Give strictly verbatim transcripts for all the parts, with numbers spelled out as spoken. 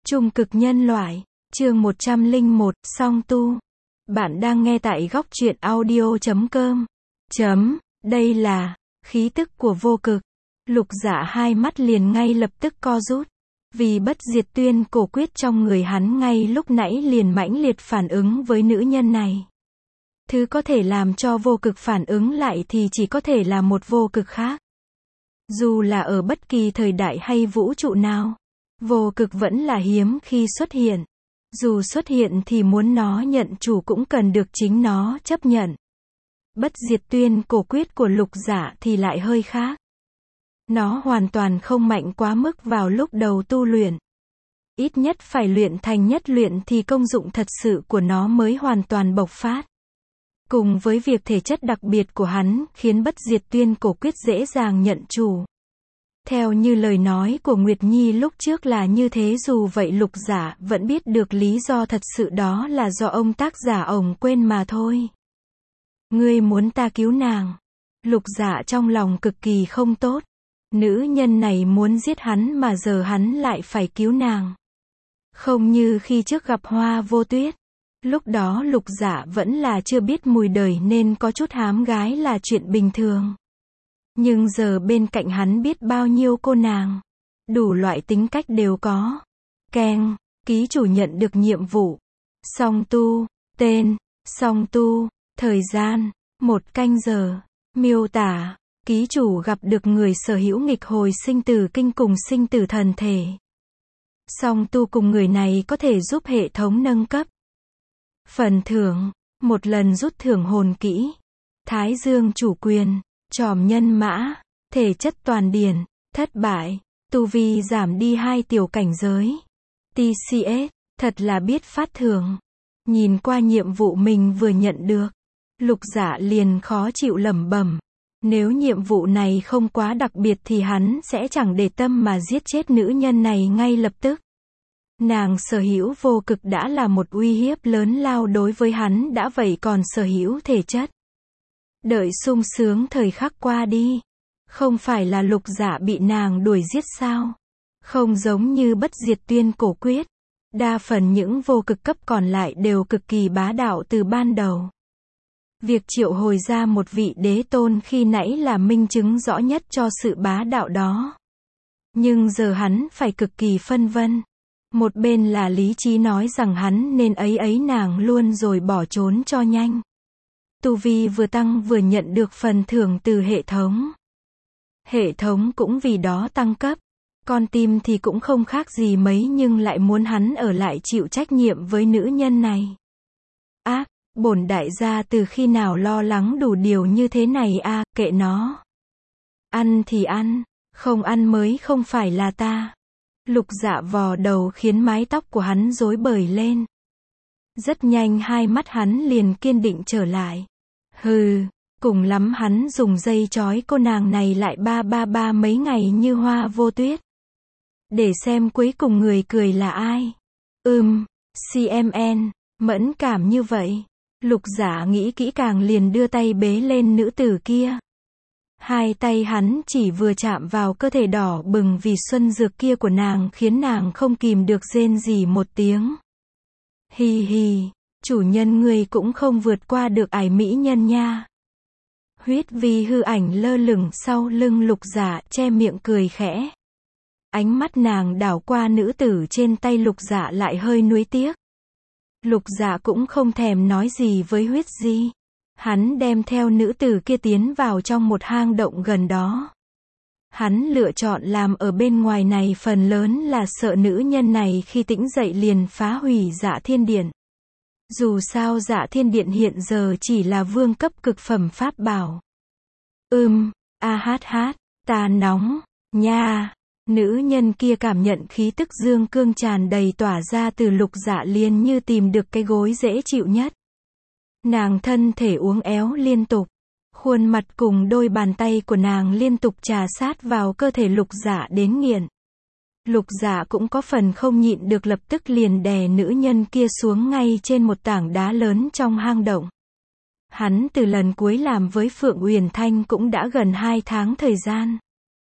Trung cực nhân loại, chương một trăm lẻ một, song tu. Bạn đang nghe tại góc truyện audio chấm com. Chấm, đây là, khí tức của vô cực. Lục Dạ hai mắt liền ngay lập tức co rút. Vì bất diệt tuyên cổ quyết trong người hắn ngay lúc nãy liền mãnh liệt phản ứng với nữ nhân này. Thứ có thể làm cho vô cực phản ứng lại thì chỉ có thể là một vô cực khác. Dù là ở bất kỳ thời đại hay vũ trụ nào, vô cực vẫn là hiếm khi xuất hiện. Dù xuất hiện thì muốn nó nhận chủ cũng cần được chính nó chấp nhận. Bất diệt tuyên cổ quyết của Lục Dạ thì lại hơi khác. Nó hoàn toàn không mạnh quá mức vào lúc đầu tu luyện. Ít nhất phải luyện thành nhất luyện thì công dụng thật sự của nó mới hoàn toàn bộc phát. Cùng với việc thể chất đặc biệt của hắn khiến bất diệt tuyên cổ quyết dễ dàng nhận chủ. Theo như lời nói của Nguyệt Nhi lúc trước là như thế, dù vậy Lục Dạ vẫn biết được lý do thật sự đó là do ông tác giả ổng quên mà thôi. Ngươi muốn ta cứu nàng. Lục Dạ trong lòng cực kỳ không tốt. Nữ nhân này muốn giết hắn mà giờ hắn lại phải cứu nàng. Không như khi trước gặp Hoa Vô Tuyết. Lúc đó Lục Dạ vẫn là chưa biết mùi đời nên có chút hám gái là chuyện bình thường. Nhưng giờ bên cạnh hắn biết bao nhiêu cô nàng. Đủ loại tính cách đều có. Keng, ký chủ nhận được nhiệm vụ. Song tu, tên, song tu, thời gian, một canh giờ. Miêu tả, ký chủ gặp được người sở hữu nghịch hồi sinh tử kinh cùng sinh tử thần thể. Song tu cùng người này có thể giúp hệ thống nâng cấp. Phần thưởng, một lần rút thưởng hồn kỹ. Thái Dương chủ quyền, tròm nhân mã, thể chất toàn điển, thất bại, tu vi giảm đi hai tiểu cảnh giới. tê xê ét, thật là biết phát thưởng. Nhìn qua nhiệm vụ mình vừa nhận được, Lục Dạ liền khó chịu lẩm bẩm. Nếu nhiệm vụ này không quá đặc biệt thì hắn sẽ chẳng để tâm mà giết chết nữ nhân này ngay lập tức. Nàng sở hữu vô cực đã là một uy hiếp lớn lao đối với hắn đã vậy còn sở hữu thể chất. Đợi sung sướng thời khắc qua đi. Không phải là Lục Dạ bị nàng đuổi giết sao? Không giống như bất diệt tuyên cổ quyết. Đa phần những vô cực cấp còn lại đều cực kỳ bá đạo từ ban đầu. Việc triệu hồi ra một vị đế tôn khi nãy là minh chứng rõ nhất cho sự bá đạo đó. Nhưng giờ hắn phải cực kỳ phân vân. Một bên là lý trí nói rằng hắn nên ấy ấy nàng luôn rồi bỏ trốn cho nhanh. Tu vi vừa tăng vừa nhận được phần thưởng từ hệ thống. Hệ thống cũng vì đó tăng cấp. Con tim thì cũng không khác gì mấy nhưng lại muốn hắn ở lại chịu trách nhiệm với nữ nhân này. Ác, bổn đại gia từ khi nào lo lắng đủ điều như thế này a, à, kệ nó. Ăn thì ăn, không ăn mới không phải là ta. Lục Dạ vò đầu khiến mái tóc của hắn rối bời lên. Rất nhanh hai mắt hắn liền kiên định trở lại. Hừ, cùng lắm hắn dùng dây trói cô nàng này lại ba ba ba mấy ngày như Hoa Vô Tuyết. Để xem cuối cùng người cười là ai. Ừm, xê em en, mẫn cảm như vậy. Lục Dạ nghĩ kỹ càng liền đưa tay bế lên nữ tử kia. Hai tay hắn chỉ vừa chạm vào cơ thể đỏ bừng vì xuân dược kia của nàng khiến nàng không kìm được rên rỉ một tiếng. Hi hi, chủ nhân ngươi cũng không vượt qua được ải mỹ nhân nha. Huyết vi hư ảnh lơ lửng sau lưng Lục Dạ che miệng cười khẽ. Ánh mắt nàng đảo qua nữ tử trên tay Lục Dạ lại hơi nuối tiếc. Lục Dạ cũng không thèm nói gì với huyết di. Hắn đem theo nữ tử kia tiến vào trong một hang động gần đó. Hắn lựa chọn làm ở bên ngoài này phần lớn là sợ nữ nhân này khi tỉnh dậy liền phá hủy Dạ Thiên Điện. Dù sao Dạ Thiên Điện hiện giờ chỉ là vương cấp cực phẩm pháp bảo. Ừm, a hát hát, ta nóng, nha. Nữ nhân kia cảm nhận khí tức dương cương tràn đầy tỏa ra từ Lục Dạ liền như tìm được cái gối dễ chịu nhất. Nàng thân thể uốn éo liên tục. Khuôn mặt cùng đôi bàn tay của nàng liên tục trà sát vào cơ thể Lục Dạ đến nghiện. Lục Dạ cũng có phần không nhịn được lập tức liền đè nữ nhân kia xuống ngay trên một tảng đá lớn trong hang động. Hắn từ lần cuối làm với Phượng Uyển Thanh cũng đã gần hai tháng thời gian.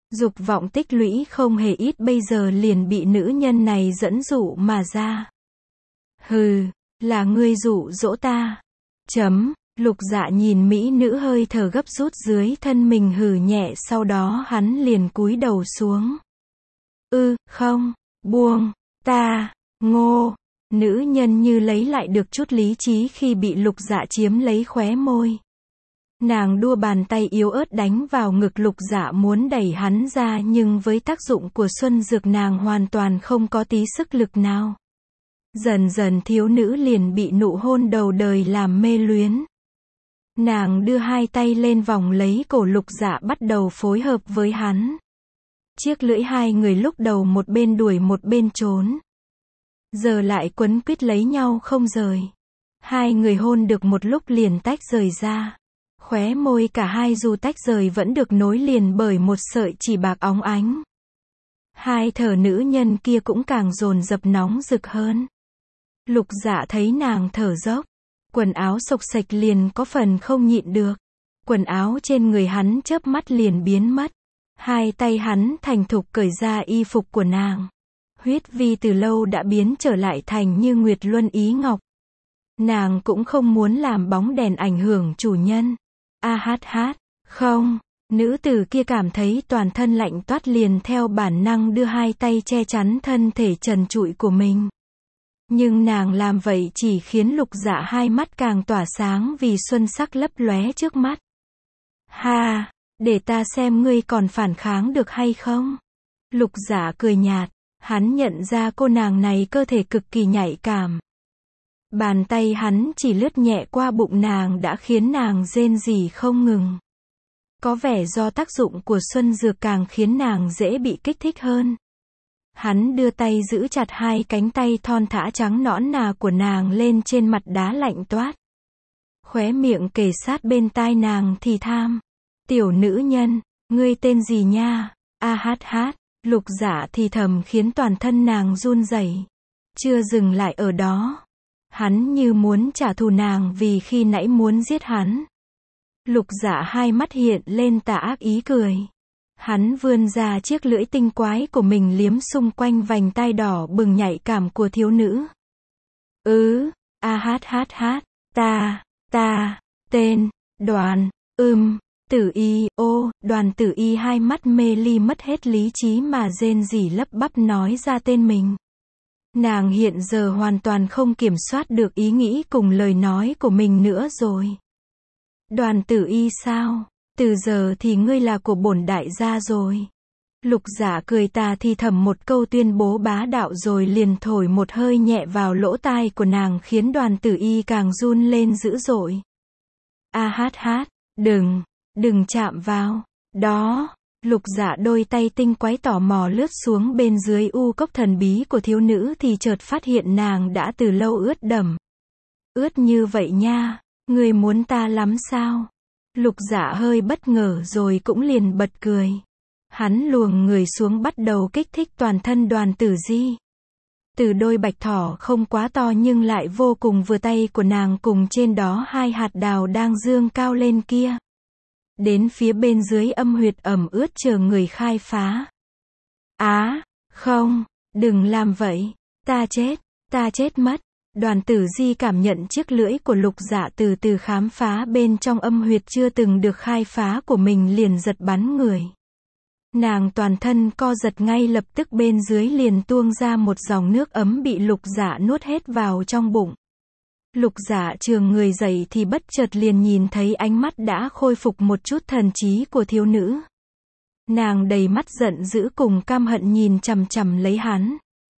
Dục vọng tích lũy không hề ít bây giờ liền bị nữ nhân này dẫn dụ mà ra. Hừ, là ngươi dụ dỗ ta. Chấm, Lục Dạ nhìn mỹ nữ hơi thở gấp rút dưới thân mình hừ nhẹ, sau đó hắn liền cúi đầu xuống. Ư, không, buông, ta, ngô. Nữ nhân như lấy lại được chút lý trí khi bị Lục Dạ chiếm lấy khóe môi. Nàng đua bàn tay yếu ớt đánh vào ngực Lục Dạ muốn đẩy hắn ra, nhưng với tác dụng của xuân dược nàng hoàn toàn không có tí sức lực nào. Dần dần thiếu nữ liền bị nụ hôn đầu đời làm mê luyến. Nàng đưa hai tay lên vòng lấy cổ Lục Dạ bắt đầu phối hợp với hắn. Chiếc lưỡi hai người lúc đầu một bên đuổi một bên trốn. Giờ lại quấn quýt lấy nhau không rời. Hai người hôn được một lúc liền tách rời ra. Khóe môi cả hai dù tách rời vẫn được nối liền bởi một sợi chỉ bạc óng ánh. Hai thở nữ nhân kia cũng càng dồn dập nóng rực hơn. Lục Dạ thấy nàng thở dốc, quần áo xộc xệch liền có phần không nhịn được. Quần áo trên người hắn chớp mắt liền biến mất. Hai tay hắn thành thục cởi ra y phục của nàng. Huyết vi từ lâu đã biến trở lại thành như Nguyệt Luân Ý Ngọc. Nàng cũng không muốn làm bóng đèn ảnh hưởng chủ nhân. A hát hát, không, nữ tử kia cảm thấy toàn thân lạnh toát liền theo bản năng đưa hai tay che chắn thân thể trần trụi của mình. Nhưng nàng làm vậy chỉ khiến Lục Dạ hai mắt càng tỏa sáng vì xuân sắc lấp lóe trước mắt. Ha, để ta xem ngươi còn phản kháng được hay không? Lục Dạ cười nhạt, hắn nhận ra cô nàng này cơ thể cực kỳ nhạy cảm. Bàn tay hắn chỉ lướt nhẹ qua bụng nàng đã khiến nàng rên rỉ không ngừng. Có vẻ do tác dụng của xuân dược càng khiến nàng dễ bị kích thích hơn. Hắn đưa tay giữ chặt hai cánh tay thon thả trắng nõn nà của nàng lên trên mặt đá lạnh toát. Khóe miệng kề sát bên tai nàng thì tham. Tiểu nữ nhân, ngươi tên gì nha? A hát hát, Lục Dạ thì thầm khiến toàn thân nàng run rẩy. Chưa dừng lại ở đó. Hắn như muốn trả thù nàng vì khi nãy muốn giết hắn. Lục Dạ hai mắt hiện lên tà ác ý cười. Hắn vươn ra chiếc lưỡi tinh quái của mình liếm xung quanh vành tai đỏ bừng nhạy cảm của thiếu nữ. Ừ, a hát hát hát, ta, ta, tên, Đoàn, ưm, Tử Y, ô, Đoàn Tử Y hai mắt mê ly mất hết lý trí mà rên rỉ lắp bắp nói ra tên mình. Nàng hiện giờ hoàn toàn không kiểm soát được ý nghĩ cùng lời nói của mình nữa rồi. Đoàn Tử Y sao? Từ giờ thì ngươi là của bổn đại gia rồi. Lục Dạ cười tà thì thầm một câu tuyên bố bá đạo rồi liền thổi một hơi nhẹ vào lỗ tai của nàng khiến Đoàn Tử Y càng run lên dữ dội. A hát hát, đừng, đừng chạm vào. Đó, Lục Dạ đôi tay tinh quái tò mò lướt xuống bên dưới u cốc thần bí của thiếu nữ thì chợt phát hiện nàng đã từ lâu ướt đẫm. Ướt như vậy nha, ngươi muốn ta lắm sao? Lục Dạ hơi bất ngờ rồi cũng liền bật cười. Hắn luồng người xuống bắt đầu kích thích toàn thân Đoàn Tử Di. Từ đôi bạch thỏ không quá to nhưng lại vô cùng vừa tay của nàng cùng trên đó hai hạt đào đang dương cao lên kia. Đến phía bên dưới âm huyệt ẩm ướt chờ người khai phá. Á, không, đừng làm vậy, ta chết, ta chết mất. Đoàn Tử Di cảm nhận chiếc lưỡi của Lục Dạ từ từ khám phá bên trong âm huyệt chưa từng được khai phá của mình liền giật bắn người. Nàng toàn thân co giật ngay lập tức bên dưới liền tuôn ra một dòng nước ấm bị Lục Dạ nuốt hết vào trong bụng. Lục Dạ trường người dậy thì bất chợt liền nhìn thấy ánh mắt đã khôi phục một chút thần trí của thiếu nữ. Nàng đầy mắt giận dữ cùng căm hận nhìn chằm chằm lấy hắn.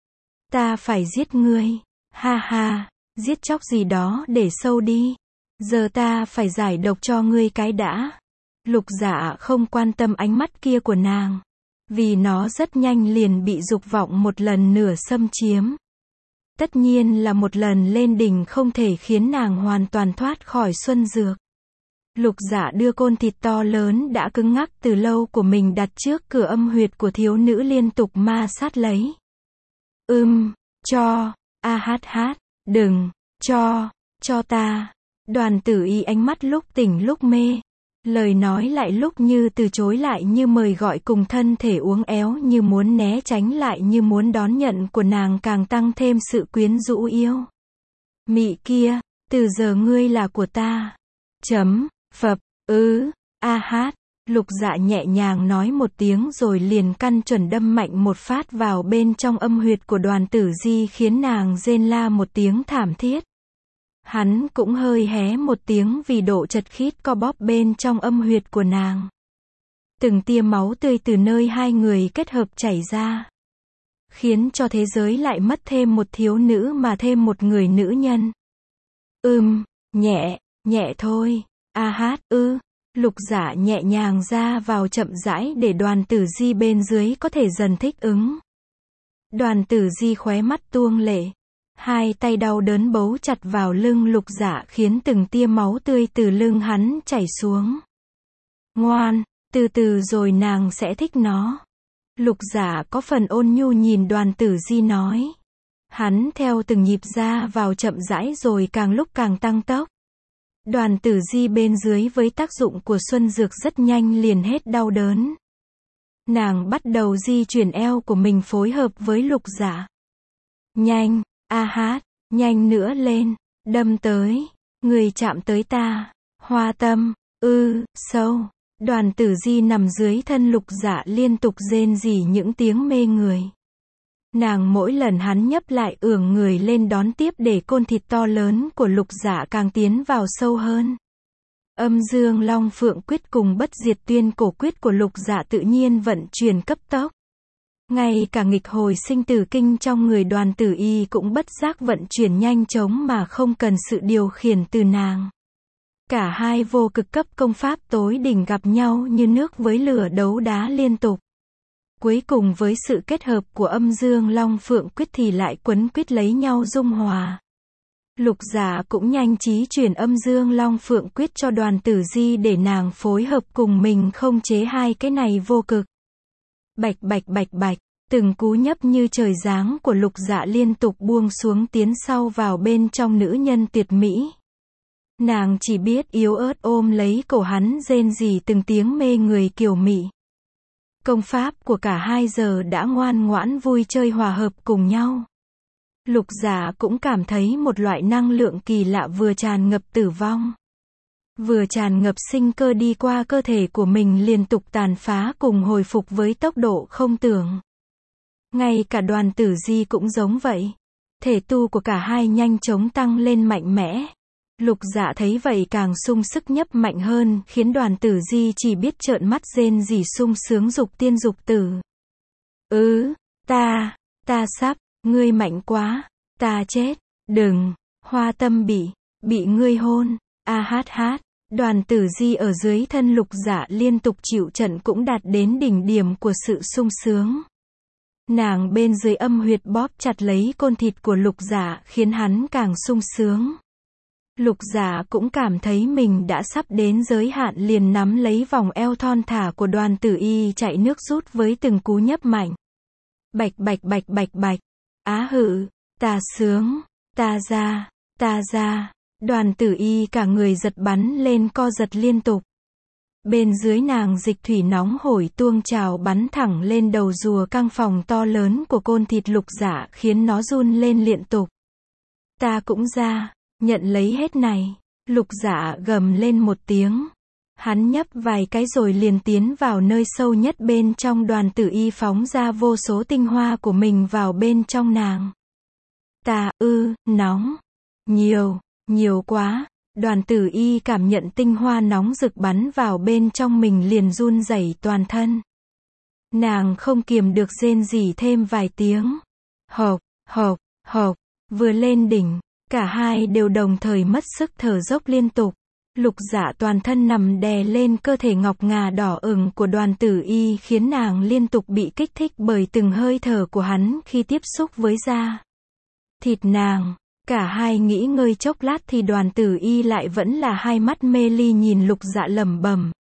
Ta phải giết ngươi. Ha ha, giết chóc gì đó để sâu đi. Giờ ta phải giải độc cho ngươi cái đã. Lục Dạ không quan tâm ánh mắt kia của nàng. Vì nó rất nhanh liền bị dục vọng một lần nữa xâm chiếm. Tất nhiên là một lần lên đỉnh không thể khiến nàng hoàn toàn thoát khỏi xuân dược. Lục Dạ đưa côn thịt to lớn đã cứng ngắc từ lâu của mình đặt trước cửa âm huyệt của thiếu nữ liên tục ma sát lấy. Ưm, cho, a hát hát, đừng, cho, cho ta. Đoàn Tử Y ánh mắt lúc tỉnh lúc mê. Lời nói lại lúc như từ chối lại như mời gọi cùng thân thể uốn éo như muốn né tránh lại như muốn đón nhận của nàng càng tăng thêm sự quyến rũ yêu. Mị kia, từ giờ ngươi là của ta. Chấm, phập, ứ, a hát. Lục Dạ nhẹ nhàng nói một tiếng rồi liền căn chuẩn đâm mạnh một phát vào bên trong âm huyệt của Đoàn Tử Di khiến nàng rên la một tiếng thảm thiết. Hắn cũng hơi hé một tiếng vì độ chật khít co bóp bên trong âm huyệt của nàng. Từng tia máu tươi từ nơi hai người kết hợp chảy ra. Khiến cho thế giới lại mất thêm một thiếu nữ mà thêm một người nữ nhân. Ừm, nhẹ, nhẹ thôi, a hát ư. Lục Dạ nhẹ nhàng ra vào chậm rãi để Đoàn Tử Di bên dưới có thể dần thích ứng. Đoàn Tử Di khóe mắt tuông lệ. Hai tay đau đớn bấu chặt vào lưng Lục Dạ khiến từng tia máu tươi từ lưng hắn chảy xuống. Ngoan, từ từ rồi nàng sẽ thích nó. Lục Dạ có phần ôn nhu nhìn Đoàn Tử Di nói. Hắn theo từng nhịp ra vào chậm rãi rồi càng lúc càng tăng tốc. Đoàn Tử Di bên dưới với tác dụng của Xuân Dược rất nhanh liền hết đau đớn. Nàng bắt đầu di chuyển eo của mình phối hợp với Lục Dạ. Nhanh, a hát, nhanh nữa lên, đâm tới, người chạm tới ta, hoa tâm, ư, sâu. Đoàn Tử Di nằm dưới thân Lục Dạ liên tục rên rỉ những tiếng mê người. Nàng mỗi lần hắn nhấp lại ưỡng người lên đón tiếp để côn thịt to lớn của Lục Dạ càng tiến vào sâu hơn. Âm Dương Long Phượng Quyết cùng Bất Diệt Tuyên Cổ Quyết của Lục Dạ tự nhiên vận chuyển cấp tốc. Ngay cả nghịch hồi sinh tử kinh trong người Đoàn Tử Y cũng bất giác vận chuyển nhanh chóng mà không cần sự điều khiển từ nàng. Cả hai vô cực cấp công pháp tối đỉnh gặp nhau như nước với lửa đấu đá liên tục. Cuối cùng với sự kết hợp của Âm Dương Long Phượng Quyết thì lại quấn quýt lấy nhau dung hòa. Lục Dạ cũng nhanh trí chuyển Âm Dương Long Phượng Quyết cho Đoàn Tử Di để nàng phối hợp cùng mình không chế hai cái này vô cực. Bạch bạch bạch bạch, từng cú nhấp như trời giáng của Lục Dạ liên tục buông xuống tiến sau vào bên trong nữ nhân tuyệt mỹ. Nàng chỉ biết yếu ớt ôm lấy cổ hắn rên rỉ từng tiếng mê người kiều mị. Công pháp của cả hai giờ đã ngoan ngoãn vui chơi hòa hợp cùng nhau. Lục Dạ cũng cảm thấy một loại năng lượng kỳ lạ vừa tràn ngập tử vong, vừa tràn ngập sinh cơ đi qua cơ thể của mình liên tục tàn phá cùng hồi phục với tốc độ không tưởng. Ngay cả Đoàn Tử Di cũng giống vậy. Thể tu của cả hai nhanh chóng tăng lên mạnh mẽ. Lục Dạ thấy vậy càng sung sức nhấp mạnh hơn, khiến Đoàn Tử Di chỉ biết trợn mắt rên rỉ sung sướng dục tiên dục tử. Ừ, ta, ta sắp, ngươi mạnh quá, ta chết, đừng, hoa tâm bị, bị ngươi hôn, a hát hát. Đoàn Tử Di ở dưới thân Lục Dạ liên tục chịu trận cũng đạt đến đỉnh điểm của sự sung sướng. Nàng bên dưới âm huyệt bóp chặt lấy côn thịt của Lục Dạ khiến hắn càng sung sướng. Lục Dạ cũng cảm thấy mình đã sắp đến giới hạn liền nắm lấy vòng eo thon thả của Đoàn Tử Y chạy nước rút với từng cú nhấp mạnh. Bạch bạch bạch bạch bạch. Á hự, ta sướng, ta ra, ta ra. Đoàn Tử Y cả người giật bắn lên co giật liên tục. Bên dưới nàng dịch thủy nóng hổi tuông trào bắn thẳng lên đầu rùa căng phòng to lớn của côn thịt Lục Dạ khiến nó run lên liên tục. Ta cũng ra, nhận lấy hết này. Lục Dạ gầm lên một tiếng. Hắn nhấp vài cái rồi liền tiến vào nơi sâu nhất bên trong Đoàn Tử Y phóng ra vô số tinh hoa của mình vào bên trong nàng. Ta, ư, nóng. Nhiều, nhiều quá. Đoàn Tử Y cảm nhận tinh hoa nóng rực bắn vào bên trong mình liền run rẩy toàn thân. Nàng không kiềm được rên rỉ thêm vài tiếng. Hộc, hộc, hộc. Vừa lên đỉnh, cả hai đều đồng thời mất sức thở dốc liên tục. Lục Dạ toàn thân nằm đè lên cơ thể ngọc ngà đỏ ửng của Đoàn Tử Y khiến nàng liên tục bị kích thích bởi từng hơi thở của hắn khi tiếp xúc với da thịt nàng. Cả hai nghĩ ngơi chốc lát thì Đoàn Tử Y lại vẫn là hai mắt mê ly nhìn Lục Dạ lẩm bẩm.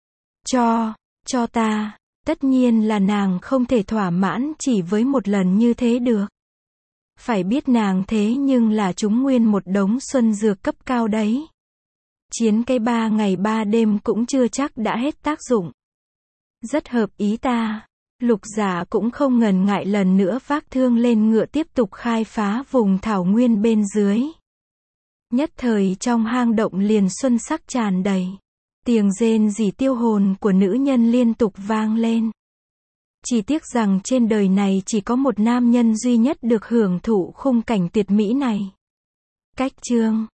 Cho, cho ta. Tất nhiên là nàng không thể thỏa mãn chỉ với một lần như thế được. Phải biết nàng thế nhưng là trúng nguyên một đống xuân dược cấp cao đấy. Chiến cái ba ngày ba đêm cũng chưa chắc đã hết tác dụng. Rất hợp ý ta. Lục Giả cũng không ngần ngại lần nữa vác thương lên ngựa tiếp tục khai phá vùng thảo nguyên bên dưới. Nhất thời trong hang động liền xuân sắc tràn đầy. Tiếng rên rỉ tiêu hồn của nữ nhân liên tục vang lên. Chỉ tiếc rằng trên đời này chỉ có một nam nhân duy nhất được hưởng thụ khung cảnh tuyệt mỹ này. Cách chương